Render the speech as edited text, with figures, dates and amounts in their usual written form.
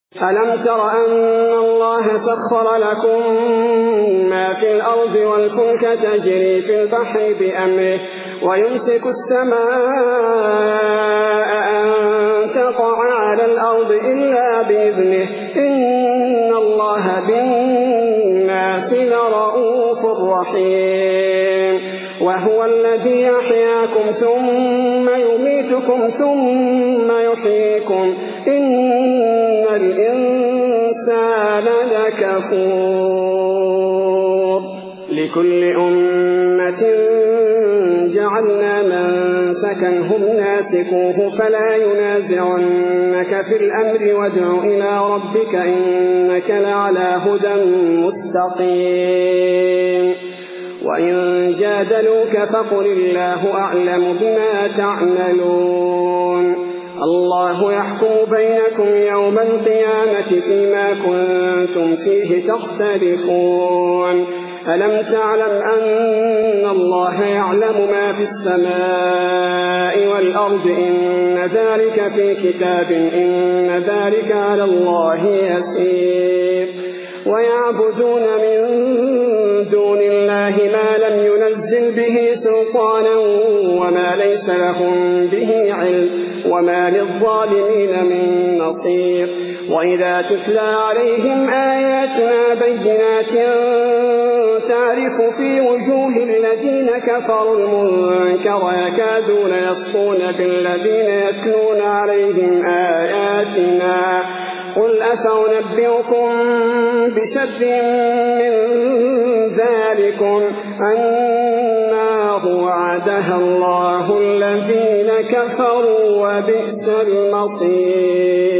ألم تر أن الله سخر لكم ما في الأرض والفلك تجري في البحر بأمره ويمسك السماء أن تقع على الأرض إلا بإذنه إن الله بالناس لرءوف رحيم وهو الذي يحياكم ثم يميتكم ثم يحييكم إن الإنسان لكفور لكل أمة جعلنا منسكا هم ناسكوه فلا ينازعنك في الأمر وادع إلى ربك إنك لعلى هدى مستقيم وإن جادلوك فقل الله أعلم بما تعملون الله يحكم بينكم يوم القيامة فيما كنتم فيه تختلفون ألم تعلم أن الله يعلم ما في السماء والأرض إن ذلك في كتاب إن ذلك على الله يسير ويعبدون من دون الله ما لم ينزل به سلطانا وما ليس لهم به علم وما للظالمين من نصير وإذا تتلى عليهم آياتنا بينات تعرف في وجوه الذين كفروا المنكر يكادون يسطون بالذين يتلون عليهم آياتنا قل أفأنبئكم بشر من ذلكم النار وعدها الله الذين كفروا وبئس المصير.